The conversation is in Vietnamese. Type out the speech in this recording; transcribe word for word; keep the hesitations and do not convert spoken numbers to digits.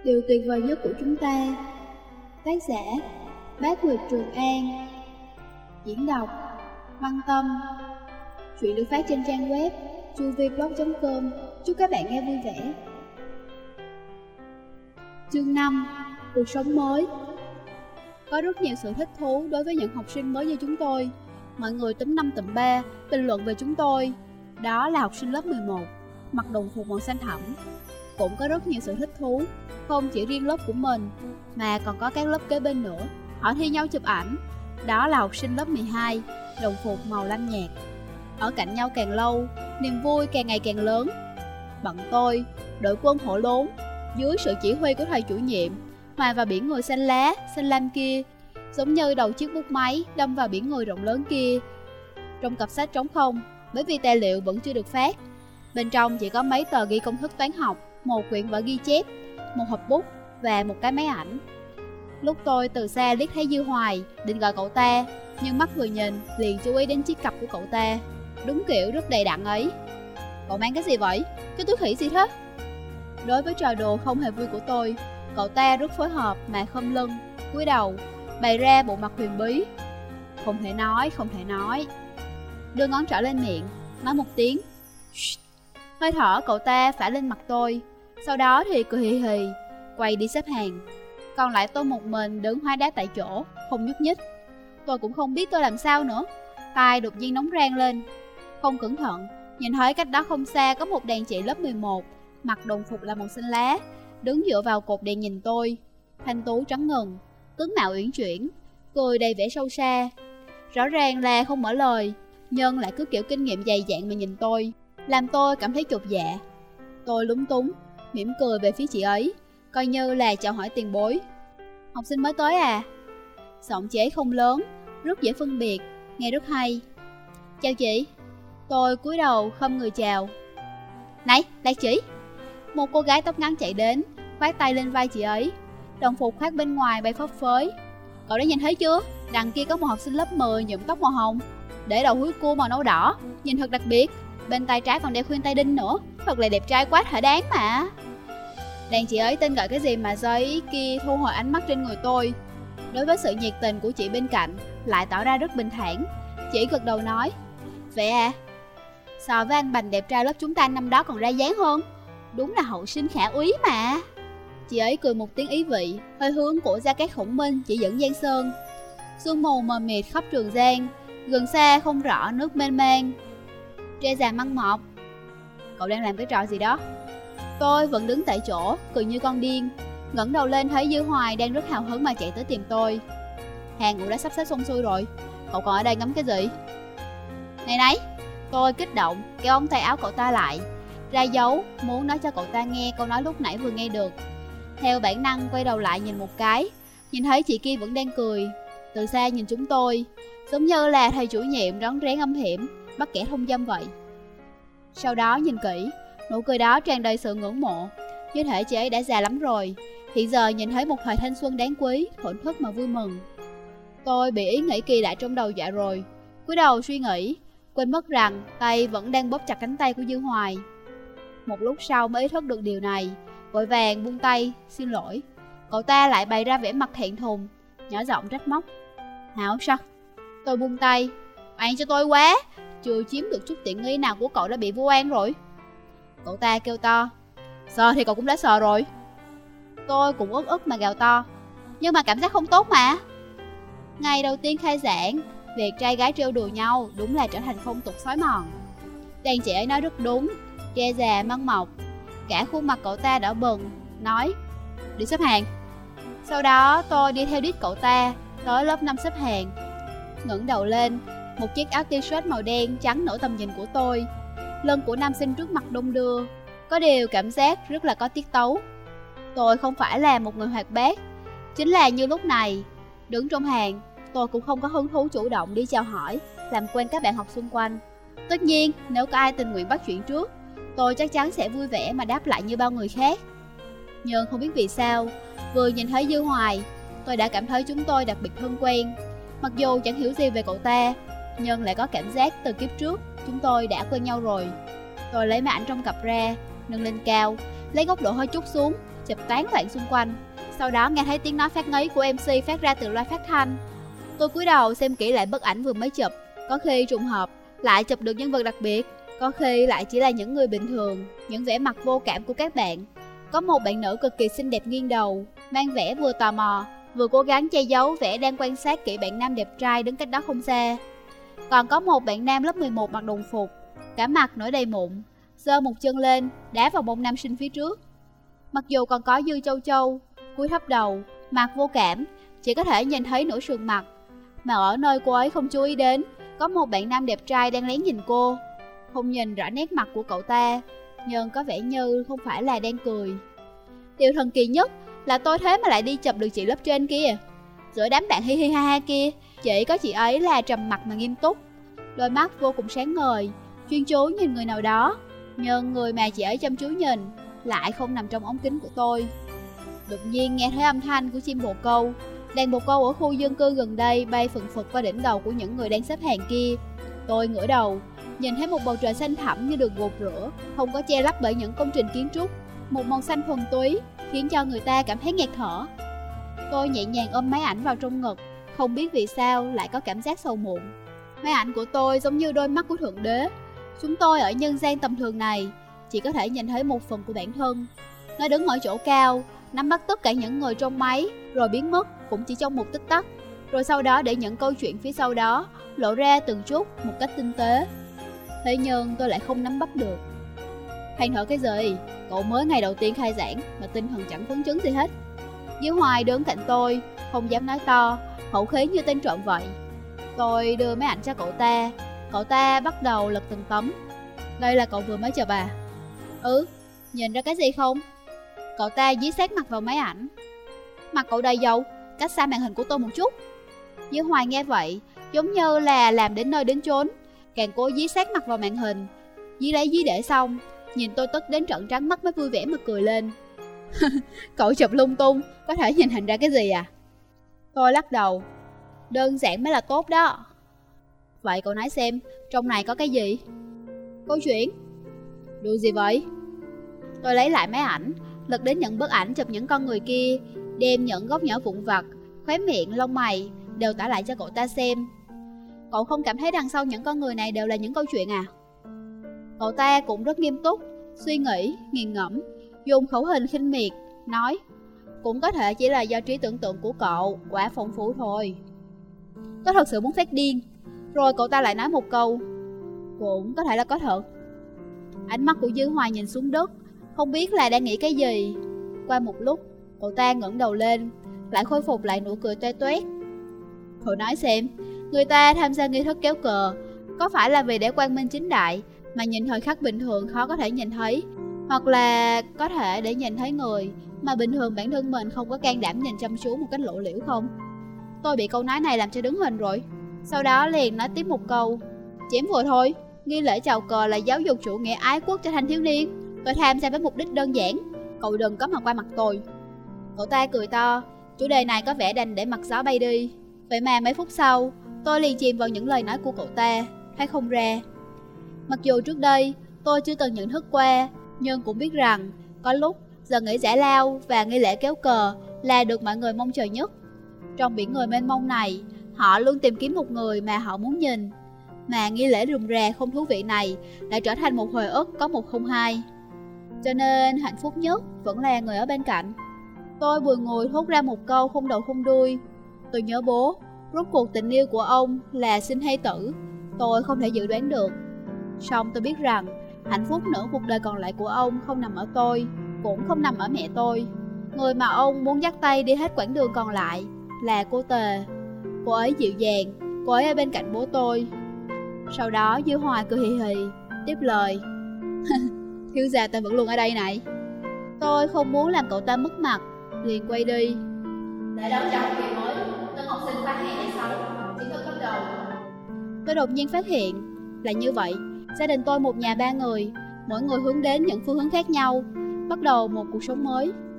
Điều tuyệt vời nhất của chúng ta. Tác giả Bác Nguyệt Trường An. Diễn đọc Văn Tâm. Chuyện được phát trên trang web chuviblog chấm com. Chúc các bạn nghe vui vẻ. Chương năm. Cuộc sống mới. Có rất nhiều sự thích thú đối với những học sinh mới như chúng tôi. Mọi người tính năm tụm ba bình luận về chúng tôi. Đó là học sinh lớp mười một, mặc đồng phục màu xanh thẳm. Cũng có rất nhiều sự thích thú, không chỉ riêng lớp của mình, mà còn có các lớp kế bên nữa. Họ thi nhau chụp ảnh. Đó là học sinh lớp mười hai, đồng phục màu lanh nhạt. Ở cạnh nhau càng lâu, niềm vui càng ngày càng lớn. Bọn tôi, đội quân hổ lốn, dưới sự chỉ huy của thầy chủ nhiệm, hòa vào biển người xanh lá, xanh lam kia, giống như đầu chiếc bút máy đâm vào biển người rộng lớn kia. Trong cặp sách trống không, bởi vì tài liệu vẫn chưa được phát. Bên trong chỉ có mấy tờ ghi công thức toán học, một quyển vở ghi chép, một hộp bút và một cái máy ảnh. Lúc tôi từ xa liếc thấy Dư Hoài, định gọi cậu ta, nhưng mắt vừa nhìn liền chú ý đến chiếc cặp của cậu ta, đúng kiểu rất đầy đặn ấy. Cậu mang cái gì vậy? Cái túi khỉ gì thế? Đối với trò đùa không hề vui của tôi, cậu ta rất phối hợp mà khom lưng, cúi đầu, bày ra bộ mặt huyền bí. Không thể nói, không thể nói. Đưa ngón trỏ lên miệng, nói một tiếng. Shh. Hơi thở cậu ta phả lên mặt tôi. Sau đó thì cười hì hì, quay đi xếp hàng. Còn lại tôi một mình đứng hóa đá tại chỗ, không nhúc nhích. Tôi cũng không biết tôi làm sao nữa. Tai đột nhiên nóng rang lên. Không cẩn thận, nhìn thấy cách đó không xa có một đàn chị lớp mười một, mặc đồng phục là màu xanh lá, đứng dựa vào cột đèn nhìn tôi. Thanh tú trắng ngần, tướng mạo uyển chuyển, cười đầy vẻ sâu xa. Rõ ràng là không mở lời, nhưng lại cứ kiểu kinh nghiệm dày dạn mà nhìn tôi, làm tôi cảm thấy chột dạ. Tôi lúng túng, mỉm cười về phía chị ấy, coi như là chào hỏi tiền bối. Học sinh mới tới à? Giọng chị ấy không lớn, rất dễ phân biệt, nghe rất hay. Chào chị. Tôi cúi đầu khom người chào. Này, là chị. Một cô gái tóc ngắn chạy đến, khoác tay lên vai chị ấy. Đồng phục khoác bên ngoài bay phấp phới. Cậu đã nhìn thấy chưa? Đằng kia có một học sinh lớp mười nhuộm tóc màu hồng, để đầu húi cua màu nâu đỏ, nhìn thật đặc biệt. Bên tay trái còn đeo khuyên tay đinh nữa, thật là đẹp trai quá, thở đáng mà. Đàn chị ấy tên gọi cái gì mà giấy kia thu hồi ánh mắt trên người tôi. Đối với sự nhiệt tình của chị bên cạnh, lại tỏ ra rất bình thản. Chị gật đầu nói, vậy à? So với anh Bành đẹp trai lớp chúng ta năm đó còn ra dáng hơn. Đúng là hậu sinh khả úy mà. Chị ấy cười một tiếng ý vị, hơi hướng của Gia Cát Khổng Minh chỉ dẫn Giang Sơn. Sương mù mờ mịt khắp Trường Giang, gần xa không rõ nước mênh mang. Tre già măng mọc. Cậu đang làm cái trò gì đó? Tôi vẫn đứng tại chỗ, cười như con điên. Ngẩng đầu lên thấy Dư Hoài đang rất hào hứng mà chạy tới tìm tôi. Hàng ngủ đã sắp xếp xong xuôi rồi, cậu còn ở đây ngắm cái gì? Này này! Tôi kích động, kéo ống tay áo cậu ta lại, ra dấu, muốn nói cho cậu ta nghe câu nói lúc nãy vừa nghe được. Theo bản năng quay đầu lại nhìn một cái, nhìn thấy chị kia vẫn đang cười, từ xa nhìn chúng tôi, giống như là thầy chủ nhiệm rón rén âm hiểm, bắt kẻ thông dâm vậy. Sau đó nhìn kỹ, nụ cười đó tràn đầy sự ngưỡng mộ, như thể chị ấy đã già lắm rồi, hiện giờ nhìn thấy một thời thanh xuân đáng quý, thổn thức mà vui mừng. Tôi bị ý nghĩ kỳ lạ trong đầu dọa rồi, cúi đầu suy nghĩ, quên mất rằng tay vẫn đang bóp chặt cánh tay của Dư Hoài. Một lúc sau mới ý thức được điều này, vội vàng buông tay, xin lỗi. Cậu ta lại bày ra vẻ mặt thẹn thùng, nhỏ giọng trách móc. Hảo sao? Tôi buông tay. Oan cho tôi quá, chưa chiếm được chút tiện nghi nào của cậu đã bị vu oan rồi. Cậu ta kêu to. Sờ thì cậu cũng đã sờ rồi. Tôi cũng ức ức mà gào to. Nhưng mà cảm giác không tốt mà. Ngày đầu tiên khai giảng, việc trai gái trêu đùa nhau đúng là trở thành phong tục xói mòn. Đàn chị ấy nói rất đúng, tre già măng mọc. Cả khuôn mặt cậu ta đỏ bừng, nói đi xếp hàng. Sau đó tôi đi theo đít cậu ta tới lớp năm xếp hàng. Ngẩng đầu lên, một chiếc áo t-shirt màu đen chắn nổi tầm nhìn của tôi. Lưng của nam sinh trước mặt đung đưa, có điều cảm giác rất là có tiết tấu. Tôi không phải là một người hoạt bát. Chính là như lúc này, đứng trong hàng, tôi cũng không có hứng thú chủ động đi chào hỏi, làm quen các bạn học xung quanh. Tất nhiên, nếu có ai tình nguyện bắt chuyện trước, tôi chắc chắn sẽ vui vẻ mà đáp lại như bao người khác. Nhưng không biết vì sao, vừa nhìn thấy Dư Hoài, tôi đã cảm thấy chúng tôi đặc biệt thân quen. Mặc dù chẳng hiểu gì về cậu ta, nhưng lại có cảm giác từ kiếp trước chúng tôi đã quen nhau rồi. Tôi lấy máy ảnh trong cặp ra, nâng lên cao, lấy góc độ hơi chút xuống, chụp tán loạn xung quanh. Sau đó nghe thấy tiếng nói phát ngấy của em xê phát ra từ loa phát thanh. Tôi cúi đầu xem kỹ lại bức ảnh vừa mới chụp. Có khi trùng hợp lại chụp được nhân vật đặc biệt, có khi lại chỉ là những người bình thường, những vẻ mặt vô cảm của các bạn. Có một bạn nữ cực kỳ xinh đẹp nghiêng đầu, mang vẻ vừa tò mò, vừa cố gắng che giấu vẻ đang quan sát kỹ bạn nam đẹp trai đứng cách đó không xa. Còn có một bạn nam lớp mười một mặc đồng phục, cả mặt nổi đầy mụn, giơ một chân lên, đá vào bông nam sinh phía trước. Mặc dù còn có Dư Châu Châu, cúi thấp đầu, mặt vô cảm, chỉ có thể nhìn thấy nửa sườn mặt. Mà ở nơi cô ấy không chú ý đến, có một bạn nam đẹp trai đang lén nhìn cô. Không nhìn rõ nét mặt của cậu ta, nhưng có vẻ như không phải là đang cười. Điều thần kỳ nhất là tôi thế mà lại đi chụp được chị lớp trên kia. Giữa đám bạn hi hi ha ha kia, chỉ có chị ấy là trầm mặc mà nghiêm túc, đôi mắt vô cùng sáng ngời, chuyên chú nhìn người nào đó. Nhưng người mà chị ấy chăm chú nhìn lại không nằm trong ống kính của tôi. Đột nhiên nghe thấy âm thanh của chim bồ câu. Đàn bồ câu ở khu dân cư gần đây bay phừng phực qua đỉnh đầu của những người đang xếp hàng kia. Tôi ngửa đầu, nhìn thấy một bầu trời xanh thẳm như được gột rửa, không có che lấp bởi những công trình kiến trúc, một màu xanh thuần túy khiến cho người ta cảm thấy nghẹt thở. Tôi nhẹ nhàng ôm máy ảnh vào trong ngực, không biết vì sao lại có cảm giác sầu muộn. Máy ảnh của tôi giống như đôi mắt của Thượng Đế. Chúng tôi ở nhân gian tầm thường này chỉ có thể nhìn thấy một phần của bản thân. Nó đứng ở chỗ cao, nắm bắt tất cả những người trong máy, rồi biến mất cũng chỉ trong một tích tắc. Rồi sau đó để những câu chuyện phía sau đó lộ ra từng chút một cách tinh tế. Thế nhưng tôi lại không nắm bắt được. Than thở cái gì? Cậu mới ngày đầu tiên khai giảng mà tinh thần chẳng phấn chấn gì hết. Dư Hoài đứng cạnh tôi, không dám nói to, khẩu khí như tên trộm vậy. Tôi đưa máy ảnh cho cậu ta. Cậu ta bắt đầu lật từng tấm. Đây là cậu vừa mới chụp à? Ừ, nhìn ra cái gì không? Cậu ta dí sát mặt vào máy ảnh. Mặt cậu đầy dầu, cách xa màn hình của tôi một chút. Dư Hoài nghe vậy, giống như là làm đến nơi đến chốn, càng cố dí sát mặt vào màn hình. Dí lấy dí để xong, nhìn tôi tức đến trợn trắng mắt mới vui vẻ mà cười lên. Cậu chụp lung tung, có thể nhìn hình ra cái gì à? Tôi lắc đầu. Đơn giản mới là tốt đó. Vậy cậu nói xem, trong này có cái gì? Câu chuyện. Đùa gì vậy? Tôi lấy lại máy ảnh, lật đến những bức ảnh chụp những con người kia, đem những góc nhỏ vụn vặt, khóe miệng, lông mày đều tả lại cho cậu ta xem. Cậu không cảm thấy đằng sau những con người này đều là những câu chuyện à? Cậu ta cũng rất nghiêm túc, suy nghĩ, nghiền ngẫm, dùng khẩu hình khinh miệt, nói: cũng có thể chỉ là do trí tưởng tượng của cậu quá phong phú thôi. Tôi thật sự muốn phát điên. Rồi cậu ta lại nói một câu: cũng có thể là có thật. Ánh mắt của Dư Hoài nhìn xuống đất, không biết là đang nghĩ cái gì. Qua một lúc, cậu ta ngẩng đầu lên, lại khôi phục lại nụ cười toe toét. Cậu nói xem, người ta tham gia nghi thức kéo cờ có phải là vì để quang minh chính đại mà nhìn thời khắc bình thường khó có thể nhìn thấy, hoặc là có thể để nhìn thấy người mà bình thường bản thân mình không có can đảm nhìn chăm chú một cách lộ liễu không? Tôi bị câu nói này làm cho đứng hình rồi. Sau đó liền nói tiếp một câu: chém vừa thôi, nghi lễ chào cờ là giáo dục chủ nghĩa ái quốc cho thanh thiếu niên. Tôi tham gia với mục đích đơn giản, cậu đừng có mà qua mặt tôi. Cậu ta cười to, chủ đề này có vẻ đành để mặc gió bay đi. Vậy mà mấy phút sau, tôi liền chìm vào những lời nói của cậu ta, thấy không ra. Mặc dù trước đây tôi chưa từng nhận thức qua, nhưng cũng biết rằng có lúc giờ nghỉ giải lao và nghi lễ kéo cờ là được mọi người mong chờ nhất. Trong biển người mênh mông này, họ luôn tìm kiếm một người mà họ muốn nhìn. Mà nghi lễ rườm rà không thú vị này đã trở thành một hồi ức có một không hai. Cho nên hạnh phúc nhất vẫn là người ở bên cạnh. Tôi bùi ngùi thốt ra một câu không đầu không đuôi. Tôi nhớ bố, rốt cuộc tình yêu của ông là sinh hay tử, tôi không thể dự đoán được. Song tôi biết rằng hạnh phúc nửa cuộc đời còn lại của ông không nằm ở tôi, cũng không nằm ở mẹ tôi. Người mà ông muốn dắt tay đi hết quãng đường còn lại là cô Tề. Cô ấy dịu dàng, cô ấy ở bên cạnh bố tôi. Sau đó Dư Hoài cười hì hì, tiếp lời: thiếu gia ta vẫn luôn ở đây này. Tôi không muốn làm cậu ta mất mặt, liền quay đi. Để đón chào học kỳ mới, tân học sinh khóa hai sáu chính thức bắt đầu. Tôi đột nhiên phát hiện là như vậy. Gia đình tôi một nhà ba người, mỗi người hướng đến những phương hướng khác nhau, bắt đầu một cuộc sống mới.